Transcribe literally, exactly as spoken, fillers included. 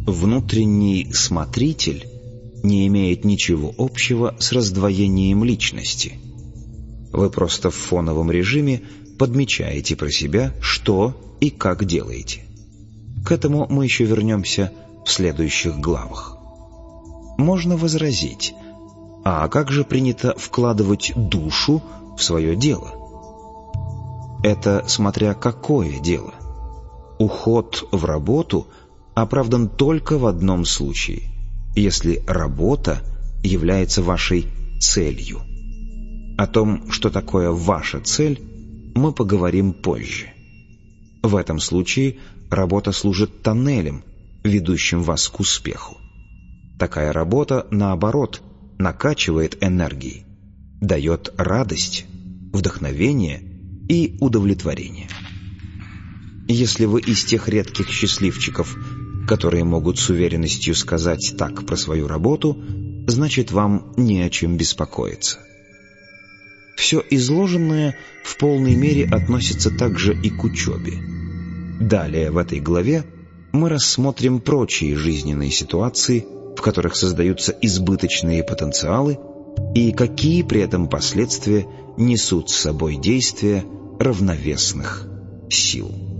Внутренний смотритель не имеет ничего общего с раздвоением личности. Вы просто в фоновом режиме подмечаете про себя, что и как делаете. К этому мы еще вернемся в следующих главах. Можно возразить, а как же принято вкладывать душу в свое дело? Это смотря какое дело. Уход в работу оправдан только в одном случае, если работа является вашей целью. О том, что такое ваша цель, мы поговорим позже. В этом случае работа служит тоннелем, ведущим вас к успеху. Такая работа, наоборот, накачивает энергией, дает радость, вдохновение и удовлетворение. Если вы из тех редких счастливчиков, которые могут с уверенностью сказать так про свою работу, значит, вам не о чем беспокоиться. Все изложенное в полной мере относится также и к учебе. Далее в этой главе мы рассмотрим прочие жизненные ситуации, в которых создаются избыточные потенциалы, и какие при этом последствия несут с собой действия равновесных сил.